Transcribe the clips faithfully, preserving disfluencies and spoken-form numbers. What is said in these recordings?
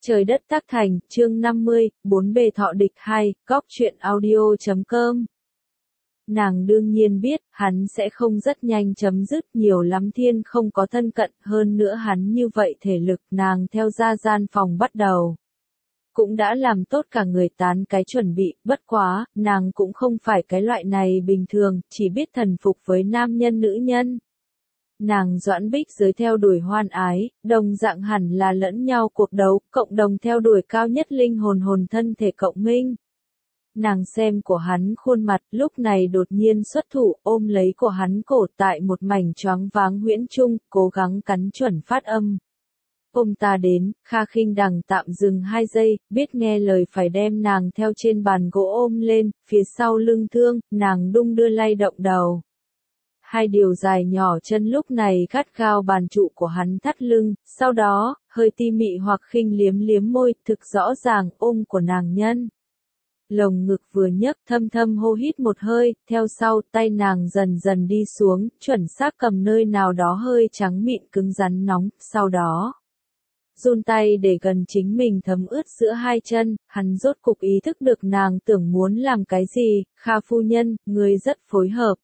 Trời đất tác thành, chương năm mươi, bốn bề thọ địch hai, góc truyện audio chấm com. Nàng đương nhiên biết, hắn sẽ không rất nhanh chấm dứt, nhiều lắm thiên không có thân cận, hơn nữa hắn như vậy thể lực, nàng theo ra gian phòng bắt đầu. Cũng đã làm tốt cả người tán cái chuẩn bị, bất quá, nàng cũng không phải cái loại này bình thường, chỉ biết thần phục với nam nhân nữ nhân. Nàng Doãn Bích giới theo đuổi hoan ái, đồng dạng hẳn là lẫn nhau cuộc đấu, cộng đồng theo đuổi cao nhất linh hồn hồn thân thể cộng minh. Nàng xem của hắn khuôn mặt, lúc này đột nhiên xuất thủ, ôm lấy của hắn cổ tại một mảnh choáng váng huyễn trung, cố gắng cắn chuẩn phát âm. Ôm ta đến, Kha Khinh Đằng tạm dừng hai giây, biết nghe lời phải đem nàng theo trên bàn gỗ ôm lên, phía sau lưng thương, nàng đung đưa lay động đầu. Hai điều dài nhỏ chân lúc này gắt gao bàn trụ của hắn thắt lưng, sau đó, hơi ti mị hoặc khinh liếm liếm môi, thực rõ ràng, ôm của nàng nhân. Lồng ngực vừa nhấc, thâm thâm hô hít một hơi, theo sau, tay nàng dần dần đi xuống, chuẩn xác cầm nơi nào đó hơi trắng mịn cứng rắn nóng, sau đó run tay để gần chính mình thấm ướt giữa hai chân, hắn rốt cục ý thức được nàng tưởng muốn làm cái gì, Kha phu nhân, người rất phối hợp.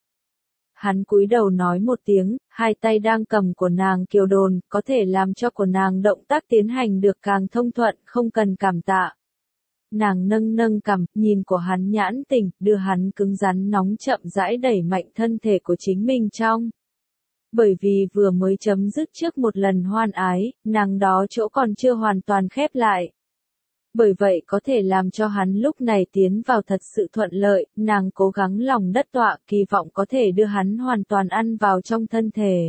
Hắn cúi đầu nói một tiếng, hai tay đang cầm của nàng kiều đồn, có thể làm cho của nàng động tác tiến hành được càng thông thuận, không cần cảm tạ. Nàng nâng nâng cằm, nhìn của hắn nhãn tình, đưa hắn cứng rắn nóng chậm rãi đẩy mạnh thân thể của chính mình trong. Bởi vì vừa mới chấm dứt trước một lần hoan ái, nàng đó chỗ còn chưa hoàn toàn khép lại. Bởi vậy có thể làm cho hắn lúc này tiến vào thật sự thuận lợi, nàng cố gắng lòng đất tọa, kỳ vọng có thể đưa hắn hoàn toàn ăn vào trong thân thể.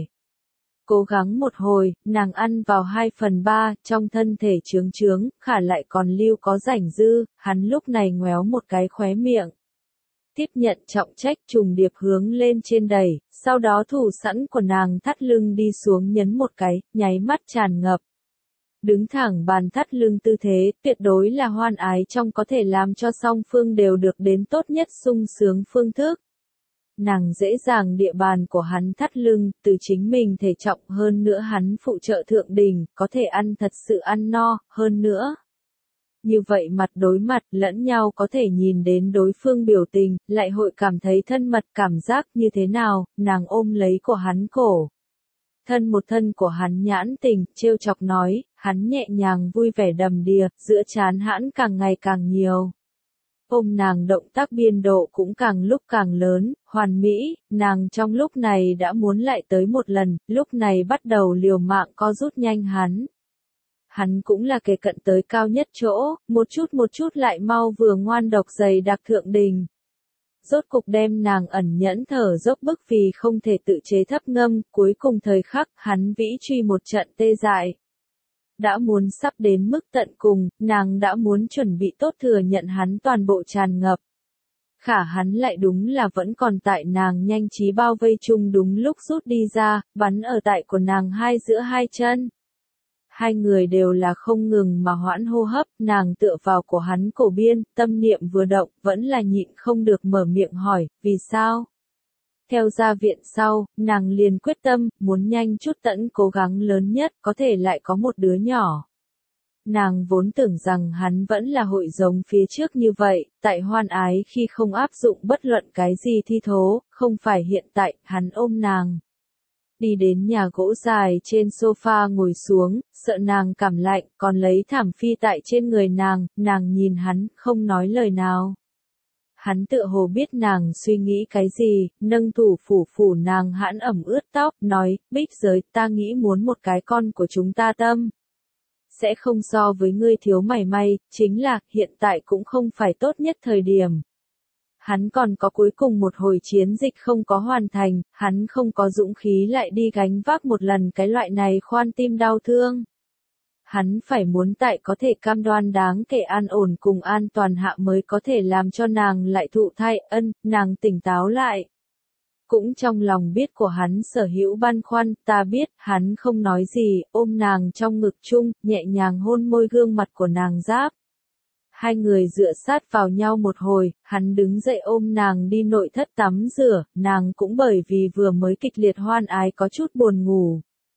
Cố gắng một hồi, nàng ăn vào hai phần ba, trong thân thể trướng trướng, khả lại còn lưu có rảnh dư, hắn lúc này ngoéo một cái khóe miệng. Tiếp nhận trọng trách trùng điệp hướng lên trên đẩy, sau đó thủ sẵn của nàng thắt lưng đi xuống nhấn một cái, nháy mắt tràn ngập. Đứng thẳng bàn thắt lưng tư thế, tuyệt đối là hoan ái trong có thể làm cho song phương đều được đến tốt nhất sung sướng phương thức. Nàng dễ dàng địa bàn của hắn thắt lưng, từ chính mình thể trọng hơn nữa hắn phụ trợ thượng đỉnh, có thể ăn thật sự ăn no, hơn nữa. Như vậy mặt đối mặt, lẫn nhau có thể nhìn đến đối phương biểu tình, lại hội cảm thấy thân mật cảm giác như thế nào, nàng ôm lấy của hắn cổ. Thân một thân của hắn nhãn tình, trêu chọc nói, hắn nhẹ nhàng vui vẻ đầm đìa, giữa trán hãn càng ngày càng nhiều. Ôm nàng động tác biên độ cũng càng lúc càng lớn, hoàn mỹ, nàng trong lúc này đã muốn lại tới một lần, lúc này bắt đầu liều mạng co rút nhanh hắn. Hắn cũng là kề cận tới cao nhất chỗ, một chút một chút lại mau vừa ngoan độc dày đặc thượng đình. Rốt cục đem nàng ẩn nhẫn thở dốc bức vì không thể tự chế thấp ngâm, cuối cùng thời khắc, hắn vĩ truy một trận tê dại. Đã muốn sắp đến mức tận cùng, nàng đã muốn chuẩn bị tốt thừa nhận hắn toàn bộ tràn ngập. Khả hắn lại đúng là vẫn còn tại nàng nhanh trí bao vây chung đúng lúc rút đi ra, bắn ở tại của nàng hai giữa hai chân. Hai người đều là không ngừng mà hoãn hô hấp, nàng tựa vào của hắn cổ biên, tâm niệm vừa động, vẫn là nhịn không được mở miệng hỏi, vì sao? Theo ra viện sau, nàng liền quyết tâm, muốn nhanh chút tẫn cố gắng lớn nhất, có thể lại có một đứa nhỏ. Nàng vốn tưởng rằng hắn vẫn là hội giống phía trước như vậy, tại hoan ái khi không áp dụng bất luận cái gì thi thố, không phải hiện tại, hắn ôm nàng. Đi đến nhà gỗ dài trên sofa ngồi xuống, sợ nàng cảm lạnh, còn lấy thảm phi tại trên người nàng, nàng nhìn hắn, không nói lời nào. Hắn tựa hồ biết nàng suy nghĩ cái gì, nâng thủ phủ phủ nàng hãn ẩm ướt tóc, nói, Bích giới, ta nghĩ muốn một cái con của chúng ta tâm. Sẽ không so với ngươi thiếu mảy may, chính là, hiện tại cũng không phải tốt nhất thời điểm. Hắn còn có cuối cùng một hồi chiến dịch không có hoàn thành, hắn không có dũng khí lại đi gánh vác một lần cái loại này khoan tim đau thương. Hắn phải muốn tại có thể cam đoan đáng kể an ổn cùng an toàn hạ mới có thể làm cho nàng lại thụ thai, ân, nàng tỉnh táo lại. Cũng trong lòng biết của hắn sở hữu băn khoăn, ta biết, hắn không nói gì, ôm nàng trong ngực chung, nhẹ nhàng hôn môi gương mặt của nàng giáp. Hai người dựa sát vào nhau một hồi, hắn đứng dậy ôm nàng đi nội thất tắm rửa, nàng cũng bởi vì vừa mới kịch liệt hoan ái có chút buồn ngủ.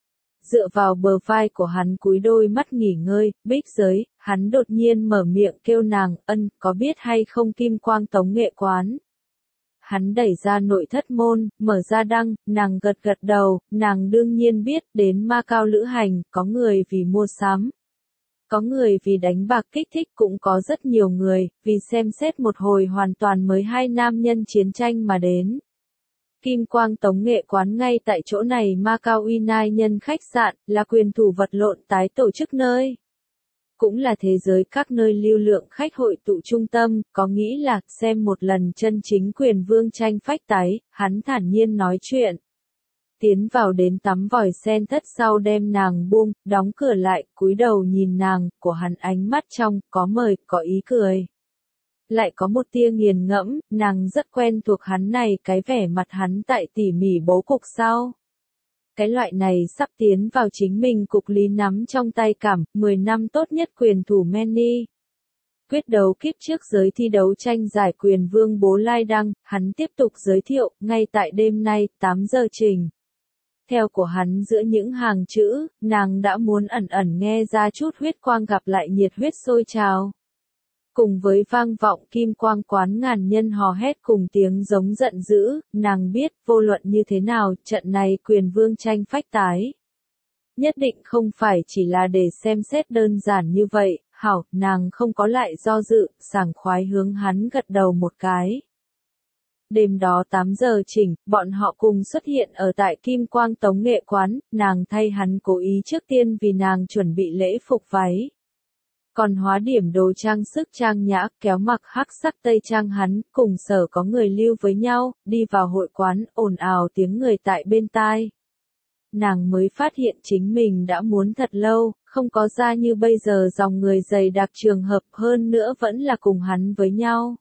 dựa vào bờ vai của hắn cúi đôi mắt nghỉ ngơi, Bích Giới, hắn đột nhiên mở miệng kêu nàng, ân, có biết hay không Kim Quang Tống Nghệ Quán. Hắn đẩy ra nội thất môn, mở ra đăng, nàng gật gật đầu, nàng đương nhiên biết, đến Macau lữ hành, có người vì mua sắm. Có người vì đánh bạc kích thích, cũng có rất nhiều người, vì xem xét một hồi hoàn toàn mới hai nam nhân chiến tranh mà đến. Kim Quang Tống Nghệ Quán ngay tại chỗ này Macau uy nai nhân khách sạn, là quyền thủ vật lộn tái tổ chức nơi. Cũng là thế giới các nơi lưu lượng khách hội tụ trung tâm, có nghĩ là xem một lần chân chính quyền vương tranh phách tái, hắn thản nhiên nói chuyện. Tiến vào đến tắm vòi sen thất sau đem nàng buông, đóng cửa lại, cúi đầu nhìn nàng, của hắn ánh mắt trong, có mời, có ý cười. Lại có một tia nghiền ngẫm, nàng rất quen thuộc hắn này, cái vẻ mặt hắn tại tỉ mỉ bố cục sau. Cái loại này sắp tiến vào chính mình cục lý nắm trong tay cảm, mười năm tốt nhất quyền thủ Manny. Quyết đấu kiếp trước giới thi đấu tranh giải quyền vương bố Lai Đăng, hắn tiếp tục giới thiệu, ngay tại đêm nay, tám giờ trình. Theo của hắn giữa những hàng chữ, nàng đã muốn ẩn ẩn nghe ra chút huyết quang gặp lại nhiệt huyết sôi trào. Cùng với vang vọng Kim Quang Quán ngàn nhân hò hét cùng tiếng giống giận dữ, nàng biết vô luận như thế nào trận này quyền vương tranh phách tái. Nhất định không phải chỉ là để xem xét đơn giản như vậy, hảo, nàng không có lại do dự, sảng khoái hướng hắn gật đầu một cái. Đêm đó tám giờ chỉnh, bọn họ cùng xuất hiện ở tại Kim Quang Tống Nghệ Quán, nàng thay hắn cố ý trước tiên vì nàng chuẩn bị lễ phục váy. Còn hóa điểm đồ trang sức trang nhã, kéo mặc hắc sắc tây trang hắn, cùng sở có người lưu với nhau, đi vào hội quán, ồn ào tiếng người tại bên tai. Nàng mới phát hiện chính mình đã muốn thật lâu, không có ra như bây giờ dòng người dày đặc trường hợp hơn nữa vẫn là cùng hắn với nhau.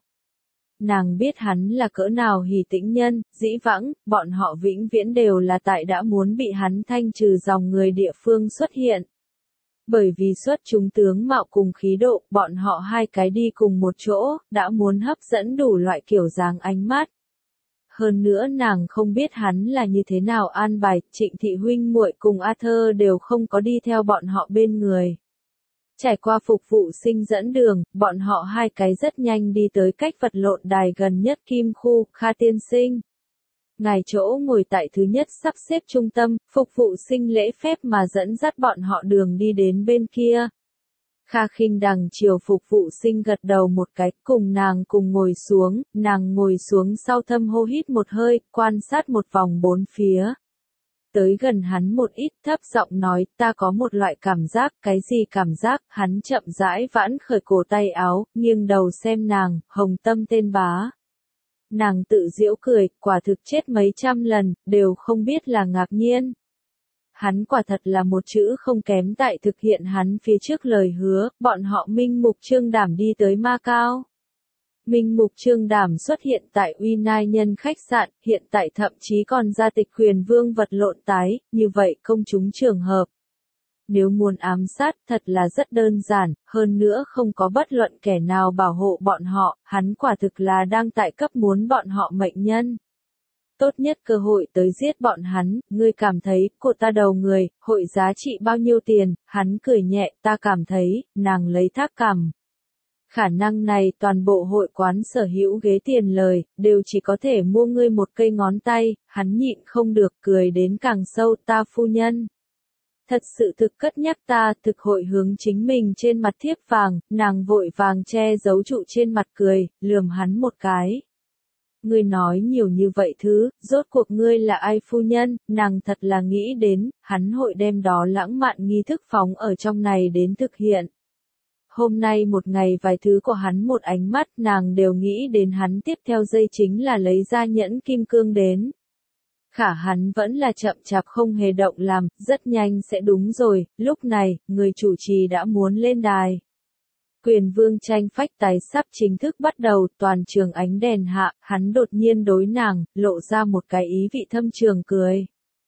Nàng biết hắn là cỡ nào hỉ tĩnh nhân, dĩ vãng, bọn họ vĩnh viễn đều là tại đã muốn bị hắn thanh trừ dòng người địa phương xuất hiện. Bởi vì xuất chúng tướng mạo cùng khí độ, bọn họ hai cái đi cùng một chỗ, đã muốn hấp dẫn đủ loại kiểu dáng ánh mắt. Hơn nữa nàng không biết hắn là như thế nào an bài, Trịnh thị huynh muội cùng Arthur đều không có đi theo bọn họ bên người. Trải qua phục vụ sinh dẫn đường, bọn họ hai cái rất nhanh đi tới cách vật lộn đài gần nhất Kim khu, Kha tiên sinh. Ngài chỗ ngồi tại thứ nhất sắp xếp trung tâm, phục vụ sinh lễ phép mà dẫn dắt bọn họ đường đi đến bên kia. Kha khinh đằng chiều phục vụ sinh gật đầu một cái, cùng nàng cùng ngồi xuống, nàng ngồi xuống sau thâm hô hít một hơi, quan sát một vòng bốn phía. Tới gần hắn một ít thấp giọng nói, ta có một loại cảm giác, cái gì cảm giác, hắn chậm rãi vãn khởi cổ tay áo, nghiêng đầu xem nàng, hồng tâm tên bá. Nàng tự giễu cười, quả thực chết mấy trăm lần, đều không biết là ngạc nhiên. Hắn quả thật là một chữ không kém tại thực hiện hắn phía trước lời hứa, bọn họ Minh Mục Trương Đảm đi tới Macau. Minh Mục Trương Đảm xuất hiện tại Uy Nai Nhân khách sạn, hiện tại thậm chí còn ra tịch quyền vương vật lộn tái, như vậy công chúng trường hợp. Nếu muốn ám sát thật là rất đơn giản, hơn nữa không có bất luận kẻ nào bảo hộ bọn họ, hắn quả thực là đang tại cấp muốn bọn họ mệnh nhân. Tốt nhất cơ hội tới giết bọn hắn, ngươi cảm thấy, của ta đầu người, hội giá trị bao nhiêu tiền, hắn cười nhẹ, ta cảm thấy, nàng lấy thác cằm. Khả năng này toàn bộ hội quán sở hữu ghế tiền lời, đều chỉ có thể mua ngươi một cây ngón tay, hắn nhịn không được cười đến càng sâu ta phu nhân. Thật sự thực cất nhắc ta, thực hội hướng chính mình trên mặt thiếp vàng, nàng vội vàng che giấu trụ trên mặt cười, lườm hắn một cái. Ngươi nói nhiều như vậy thứ, rốt cuộc ngươi là ai phu nhân, nàng thật là nghĩ đến, hắn hội đem đó lãng mạn nghi thức phóng ở trong này đến thực hiện. Hôm nay một ngày vài thứ của hắn một ánh mắt nàng đều nghĩ đến hắn tiếp theo dây chính là lấy ra nhẫn kim cương đến. Khả hắn vẫn là chậm chạp không hề động làm, rất nhanh sẽ đúng rồi, lúc này, người chủ trì đã muốn lên đài. Quyền vương tranh phách tái sắp chính thức bắt đầu, toàn trường ánh đèn hạ, hắn đột nhiên đối nàng, lộ ra một cái ý vị thâm trường cười.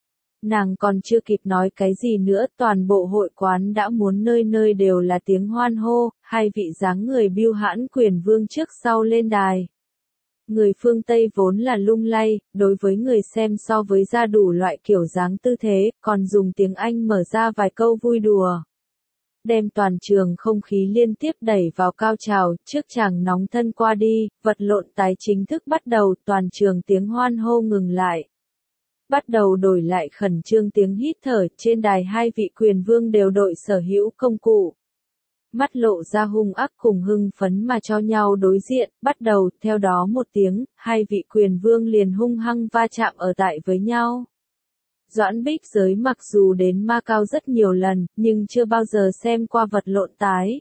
Nàng còn chưa kịp nói cái gì nữa, toàn bộ hội quán đã muốn nơi nơi đều là tiếng hoan hô, hai vị dáng người biêu hãn quyền vương trước sau lên đài. Người phương Tây vốn là lung lay, đối với người xem so với ra đủ loại kiểu dáng tư thế, còn dùng tiếng Anh mở ra vài câu vui đùa. Đem toàn trường không khí liên tiếp đẩy vào cao trào, trước chàng nóng thân qua đi, vật lộn tái chính thức bắt đầu, toàn trường tiếng hoan hô ngừng lại. Bắt đầu đổi lại khẩn trương tiếng hít thở, trên đài hai vị quyền vương đều đội sở hữu công cụ. Mắt lộ ra hung ác cùng hưng phấn mà cho nhau đối diện, bắt đầu, theo đó một tiếng, hai vị quyền vương liền hung hăng va chạm ở tại với nhau. Doãn Bích Giới mặc dù đến Macau rất nhiều lần, nhưng chưa bao giờ xem qua vật lộn tái.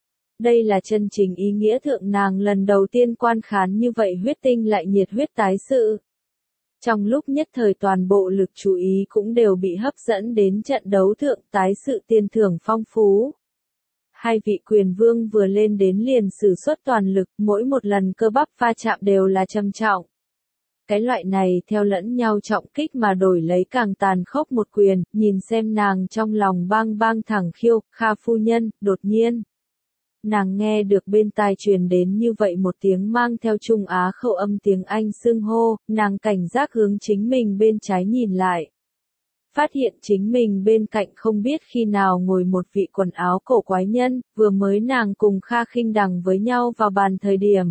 Đây là chân chính ý nghĩa thượng nàng lần đầu tiên quan khán như vậy huyết tinh lại nhiệt huyết tái sự. Trong lúc nhất thời toàn bộ lực chú ý cũng đều bị hấp dẫn đến trận đấu thượng tái sự tiền thưởng phong phú. Hai vị quyền vương vừa lên đến liền sử xuất toàn lực, mỗi một lần cơ bắp va chạm đều là trầm trọng. Cái loại này theo lẫn nhau trọng kích mà đổi lấy càng tàn khốc một quyền, nhìn xem nàng trong lòng bang bang thẳng khiêu, Kha phu nhân, đột nhiên. Nàng nghe được bên tai truyền đến như vậy một tiếng mang theo Trung Á khẩu âm tiếng Anh xưng hô, nàng cảnh giác hướng chính mình bên trái nhìn lại. Phát hiện chính mình bên cạnh không biết khi nào ngồi một vị quần áo cổ quái nhân, vừa mới nàng cùng Kha Khinh Đằng với nhau vào bàn thời điểm.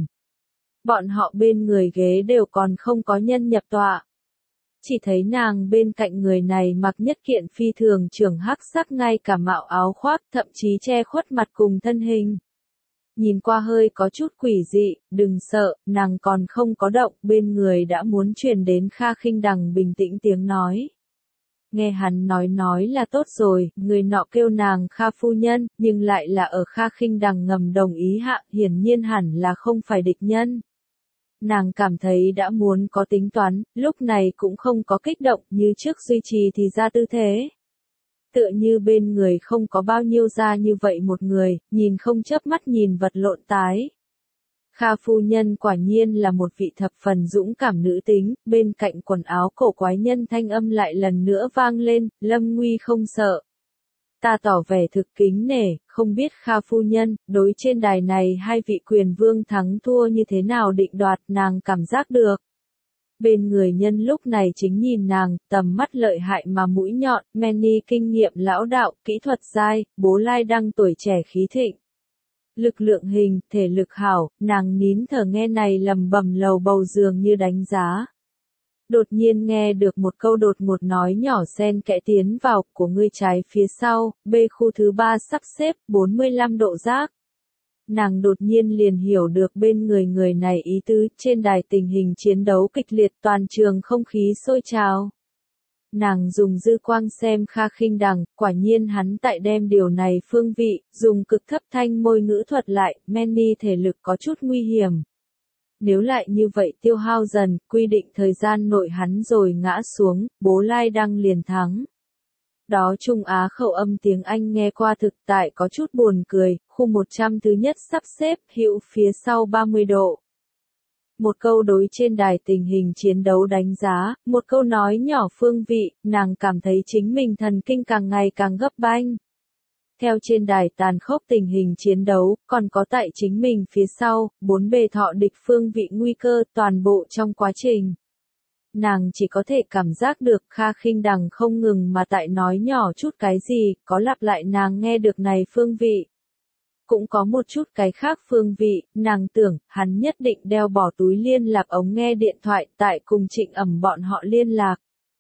Bọn họ bên người ghế đều còn không có nhân nhập tọa. Chỉ thấy nàng bên cạnh người này mặc nhất kiện phi thường trưởng hắc sắc ngay cả mạo áo khoác thậm chí che khuất mặt cùng thân hình. Nhìn qua hơi có chút quỷ dị, đừng sợ, nàng còn không có động, bên người đã muốn truyền đến Kha Khinh Đằng bình tĩnh tiếng nói. Nghe hắn nói nói là tốt rồi, người nọ kêu nàng Kha phu nhân, nhưng lại là ở Kha Khinh Đằng ngầm đồng ý hạ, hiển nhiên hẳn là không phải địch nhân. Nàng cảm thấy đã muốn có tính toán, lúc này cũng không có kích động như trước duy trì thì ra tư thế. Tựa như bên người không có bao nhiêu ra như vậy một người, nhìn không chớp mắt nhìn vật lộn tái. Kha phu nhân quả nhiên là một vị thập phần dũng cảm nữ tính, bên cạnh quần áo cổ quái nhân thanh âm lại lần nữa vang lên, lâm nguy không sợ. Ta tỏ vẻ thực kính nể, không biết Kha phu nhân, đối trên đài này hai vị quyền vương thắng thua như thế nào định đoạt nàng cảm giác được. Bên người nhân lúc này chính nhìn nàng, tầm mắt lợi hại mà mũi nhọn, Manny kinh nghiệm lão đạo, kỹ thuật dai, Bố Lai Đăng tuổi trẻ khí thịnh. Lực lượng hình, thể lực hảo, nàng nín thở nghe này lầm bầm lầu bầu dường như đánh giá. Đột nhiên nghe được một câu đột ngột nói nhỏ xen kẽ tiến vào, của ngươi trái phía sau, B khu thứ ba sắp xếp, bốn mươi lăm độ giác. Nàng đột nhiên liền hiểu được bên người người này ý tứ, trên đài tình hình chiến đấu kịch liệt toàn trường không khí sôi trào. Nàng dùng dư quang xem Kha Khinh Đằng, quả nhiên hắn tại đem điều này phương vị, dùng cực thấp thanh môi ngữ thuật lại, Manny thể lực có chút nguy hiểm. Nếu lại như vậy tiêu hao dần, quy định thời gian nội hắn rồi ngã xuống, Bố Lai Đăng liền thắng. Đó Trung Á khẩu âm tiếng Anh nghe qua thực tại có chút buồn cười, khu một trăm thứ nhất sắp xếp, hữu phía sau ba mươi độ. Một câu đối trên đài tình hình chiến đấu đánh giá, một câu nói nhỏ phương vị, nàng cảm thấy chính mình thần kinh càng ngày càng gấp banh. Theo trên đài tàn khốc tình hình chiến đấu, còn có tại chính mình phía sau, bốn bề thọ địch phương vị nguy cơ toàn bộ trong quá trình. Nàng chỉ có thể cảm giác được Kha Khinh Đằng không ngừng mà tại nói nhỏ chút cái gì, có lặp lại nàng nghe được này phương vị. Cũng có một chút cái khác phương vị, nàng tưởng, hắn nhất định đeo bỏ túi liên lạc ống nghe điện thoại tại cùng Trịnh Ẩm bọn họ liên lạc.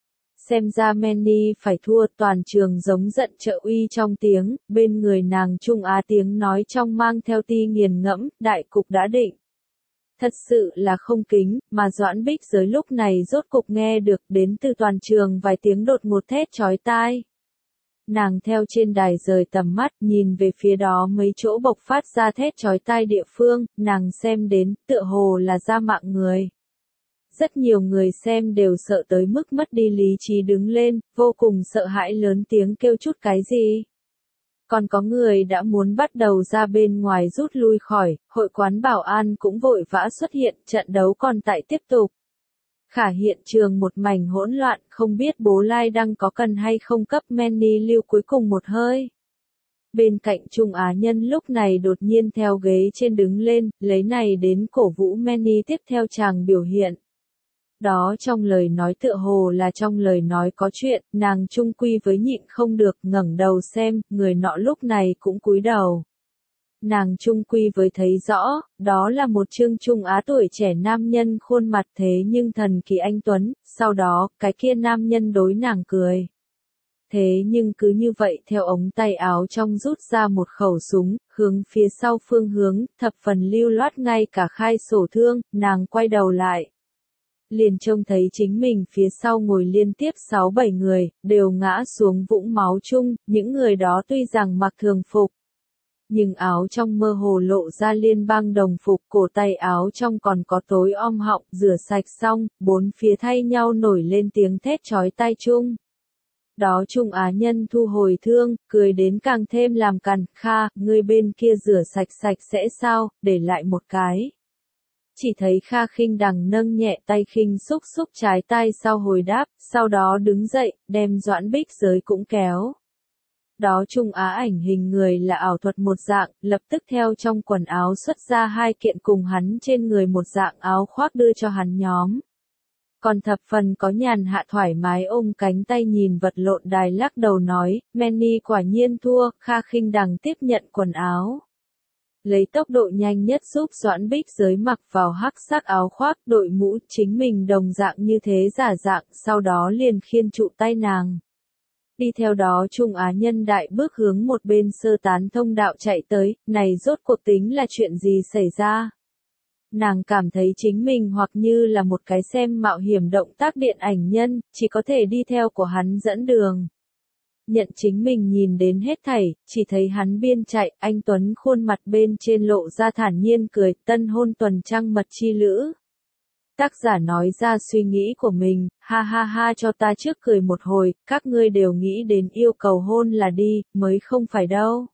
Xem ra Manny phải thua, toàn trường giống giận trợ uy trong tiếng, bên người nàng Trung Á tiếng nói trong mang theo ti nghiền ngẫm, đại cục đã định. Thật sự là không kính, mà Doãn Bích Giới lúc này rốt cục nghe được đến từ toàn trường vài tiếng đột ngột thét chói tai. Nàng theo trên đài rời tầm mắt, nhìn về phía đó mấy chỗ bộc phát ra thét chói tai địa phương, nàng xem đến, tựa hồ là ra mạng người. Rất nhiều người xem đều sợ tới mức mất đi lý trí đứng lên, vô cùng sợ hãi lớn tiếng kêu chút cái gì. Còn có người đã muốn bắt đầu ra bên ngoài rút lui khỏi, hội quán bảo an cũng vội vã xuất hiện, trận đấu còn tại tiếp tục. Khả hiện trường một mảnh hỗn loạn, không biết Bố Lai Đăng có cần hay không cấp Manny lưu cuối cùng một hơi. Bên cạnh Trung Á Nhân lúc này đột nhiên theo ghế trên đứng lên, lấy này đến cổ vũ Manny tiếp theo chàng biểu hiện. Đó trong lời nói tựa hồ là trong lời nói có chuyện, nàng chung quy với nhịn không được, ngẩng đầu xem, người nọ lúc này cũng cúi đầu. Nàng chung quy với thấy rõ, đó là một Trương Trung Á tuổi trẻ nam nhân khuôn mặt thế nhưng thần kỳ anh tuấn, sau đó, cái kia nam nhân đối nàng cười. Thế nhưng cứ như vậy theo ống tay áo trong rút ra một khẩu súng, hướng phía sau phương hướng, thập phần lưu loát ngay cả khai sổ thương, nàng quay đầu lại. Liền trông thấy chính mình phía sau ngồi liên tiếp sáu bảy người, đều ngã xuống vũng máu chung, những người đó tuy rằng mặc thường phục. Nhưng áo trong mơ hồ lộ ra liên bang đồng phục, cổ tay áo trong còn có tối om họng, rửa sạch xong, bốn phía thay nhau nổi lên tiếng thét chói tai chung. Đó Trung Á Nhân thu hồi thương, cười đến càng thêm làm cằn, Kha, người bên kia rửa sạch sạch sẽ sao, để lại một cái. Chỉ thấy Kha Khinh Đằng nâng nhẹ tay khinh xúc xúc trái tay sau hồi đáp, sau đó đứng dậy, đem Doãn Bích Giới cũng kéo. Đó Trung Á ảnh hình người là ảo thuật một dạng, lập tức theo trong quần áo xuất ra hai kiện cùng hắn trên người một dạng áo khoác đưa cho hắn nhóm. Còn thập phần có nhàn hạ thoải mái ôm cánh tay nhìn vật lộn đài lắc đầu nói, Manny quả nhiên thua, Kha Khinh Đằng tiếp nhận quần áo. Lấy tốc độ nhanh nhất giúp Doãn Bích Giới mặc vào hắc sắc áo khoác, đội mũ, chính mình đồng dạng như thế giả dạng, sau đó liền khiên trụ tay nàng. Đi theo đó Trung Á Nhân đại bước hướng một bên sơ tán thông đạo chạy tới, này rốt cuộc tính là chuyện gì xảy ra? Nàng cảm thấy chính mình hoặc như là một cái xem mạo hiểm động tác điện ảnh nhân, chỉ có thể đi theo của hắn dẫn đường. Nhận chính mình nhìn đến hết thảy, chỉ thấy hắn biên chạy, anh Tuấn khuôn mặt bên trên lộ ra thản nhiên cười, tân hôn tuần trăng mật chi lữ. Tác giả nói ra suy nghĩ của mình, ha ha ha cho ta trước cười một hồi, các ngươi đều nghĩ đến yêu cầu hôn là đi, mới không phải đâu.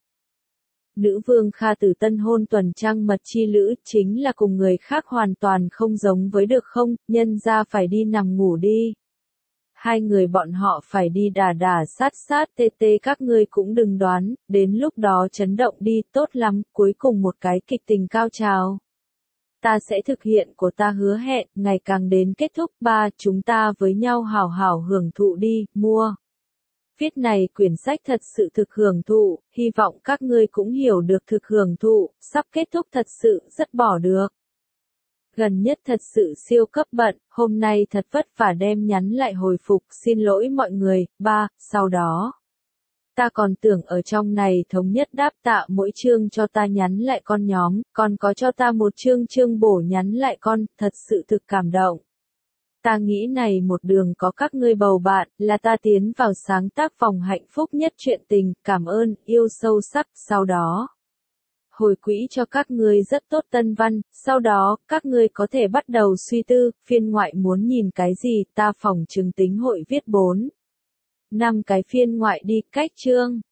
Nữ vương Kha Tử tân hôn tuần trăng mật chi lữ chính là cùng người khác hoàn toàn không giống với được không, nhân ra phải đi nằm ngủ đi. Hai người bọn họ phải đi đà đà sát sát tê tê các ngươi cũng đừng đoán, đến lúc đó chấn động đi, tốt lắm, cuối cùng một cái kịch tình cao trào. Ta sẽ thực hiện của ta hứa hẹn, ngày càng đến kết thúc ba, chúng ta với nhau hào hào hưởng thụ đi, mua. Viết này quyển sách thật sự thực hưởng thụ, hy vọng các ngươi cũng hiểu được thực hưởng thụ, sắp kết thúc thật sự rất bỏ được. Gần nhất thật sự siêu cấp bận, hôm nay thật vất vả đem nhắn lại hồi phục, xin lỗi mọi người, ba, sau đó. Ta còn tưởng ở trong này thống nhất đáp tạ mỗi chương cho ta nhắn lại con nhóm, còn có cho ta một chương chương bổ nhắn lại con, thật sự thực cảm động. Ta nghĩ này một đường có các ngươi bầu bạn, là ta tiến vào sáng tác vòng hạnh phúc nhất chuyện tình, cảm ơn, yêu sâu sắc, sau đó. Hồi quỹ cho các ngươi rất tốt tân văn, sau đó, các ngươi có thể bắt đầu suy tư, phiên ngoại muốn nhìn cái gì, ta phòng chứng tính hội viết bốn. năm cái phiên ngoại đi, cách chương.